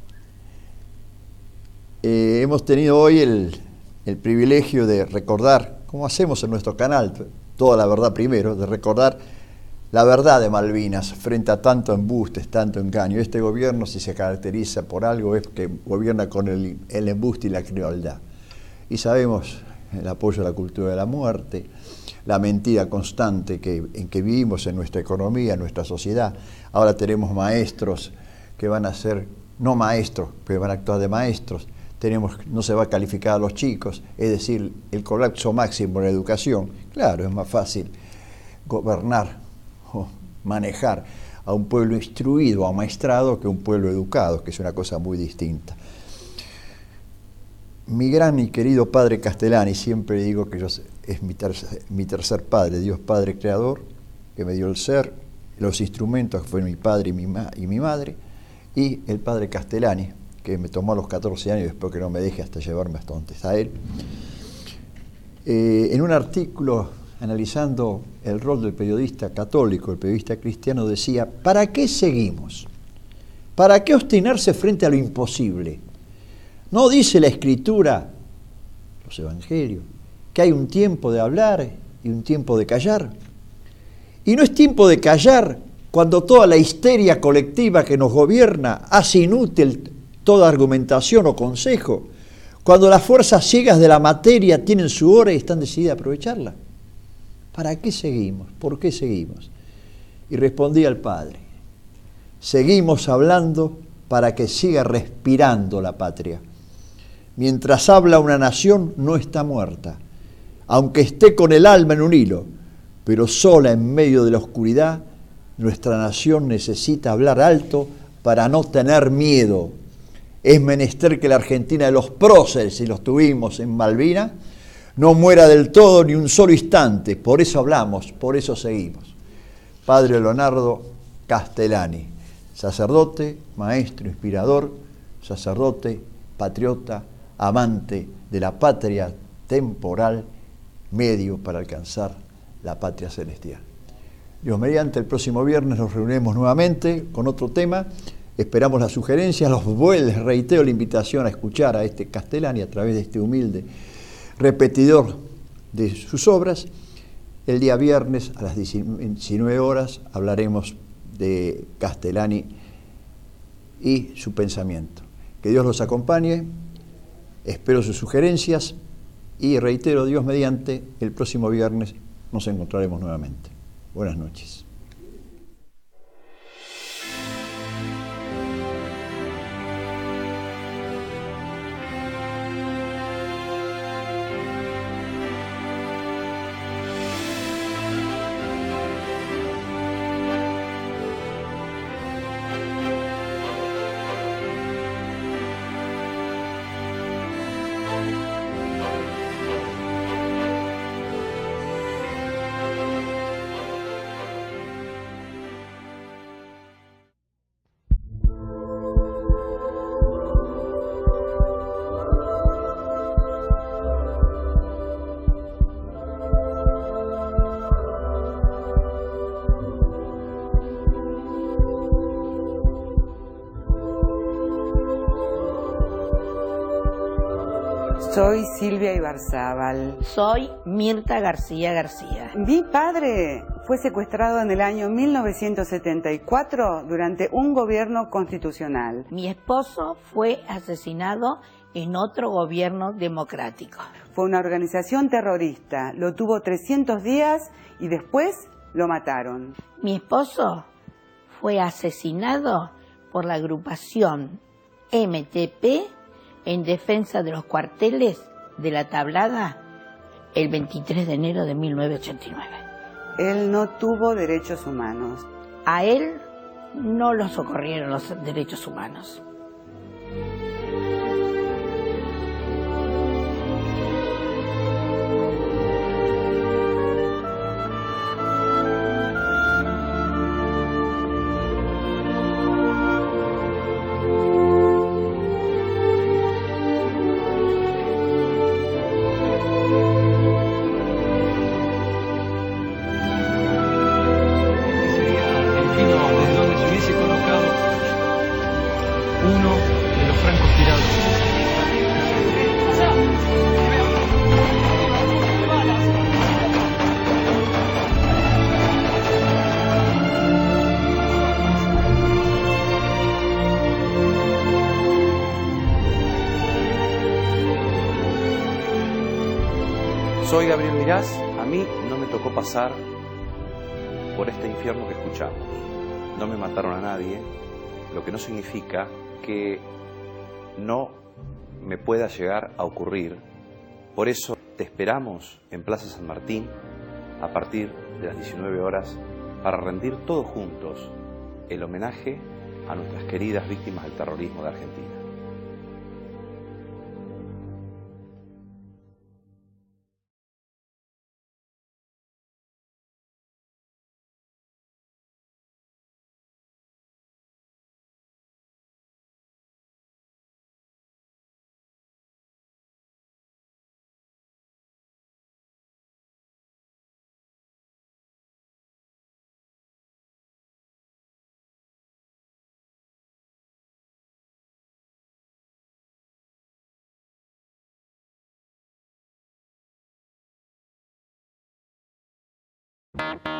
eh, hemos tenido hoy el, el privilegio de recordar, como hacemos en nuestro canal, toda la verdad primero, de recordar la verdad de Malvinas frente a tanto embustes, tanto engaño. Este gobierno, si se caracteriza por algo, es que gobierna con el, el embuste y la crueldad. Y sabemos el apoyo a la cultura de la muerte, la mentira constante que, en que vivimos en nuestra economía, en nuestra sociedad. Ahora tenemos maestros que van a ser, no maestros, pero van a actuar de maestros. Tenemos, no se va a calificar a los chicos, es decir, el colapso máximo en la educación. Claro, es más fácil gobernar o manejar a un pueblo instruido, amaestrado, que un pueblo educado, que es una cosa muy distinta. Mi gran y querido padre Castellani, siempre digo que yo, es mi tercer, mi tercer padre, Dios Padre Creador, que me dio el ser, los instrumentos que fue mi padre y mi, ma, y mi madre, y el padre Castellani, que me tomó a los catorce años, después que no me deje hasta llevarme hasta donde está él. Eh, en un artículo analizando el rol del periodista católico, el periodista cristiano, decía, ¿para qué seguimos? ¿Para qué obstinarse frente a lo imposible? ¿No dice la Escritura, los Evangelios, que hay un tiempo de hablar y un tiempo de callar? Y no es tiempo de callar cuando toda la histeria colectiva que nos gobierna hace inútil toda argumentación o consejo, cuando las fuerzas ciegas de la materia tienen su hora y están decididas a aprovecharla. ¿Para qué seguimos? ¿Por qué seguimos? Y respondí al Padre, seguimos hablando para que siga respirando la patria. Mientras habla una nación, no está muerta, aunque esté con el alma en un hilo, pero sola en medio de la oscuridad, nuestra nación necesita hablar alto para no tener miedo. Es menester que la Argentina de los próceres, si los tuvimos en Malvinas, no muera del todo ni un solo instante. Por eso hablamos, por eso seguimos. Padre Leonardo Castellani, sacerdote, maestro, inspirador, sacerdote, patriota, amante de la patria temporal, medio para alcanzar la patria celestial. Dios mediante, el próximo viernes nos reuniremos nuevamente con otro tema. Esperamos las sugerencias, los les reitero la invitación a escuchar a este Castellani a través de este humilde repetidor de sus obras. El día viernes a las diecinueve horas hablaremos de Castellani y su pensamiento. Que Dios los acompañe, espero sus sugerencias y reitero, Dios mediante, el próximo viernes nos encontraremos nuevamente. Buenas noches. Soy Silvia Ibarzábal. Soy Mirta García García. Mi padre fue secuestrado en el año mil novecientos setenta y cuatro durante un gobierno constitucional. Mi esposo fue asesinado en otro gobierno democrático. Fue una organización terrorista, lo tuvo trescientos días y después lo mataron. Mi esposo fue asesinado por la agrupación M T P en defensa de los cuarteles de la Tablada el veintitrés de enero de mil novecientos ochenta y nueve. Él no tuvo derechos humanos. A él no lo socorrieron los derechos humanos. Soy Gabriel Mirás, a mí no me tocó pasar por este infierno que escuchamos. No me mataron a nadie, lo que no significa que no me pueda llegar a ocurrir. Por eso te esperamos en Plaza San Martín a partir de las diecinueve horas para rendir todos juntos el homenaje a nuestras queridas víctimas del terrorismo de Argentina. Bye.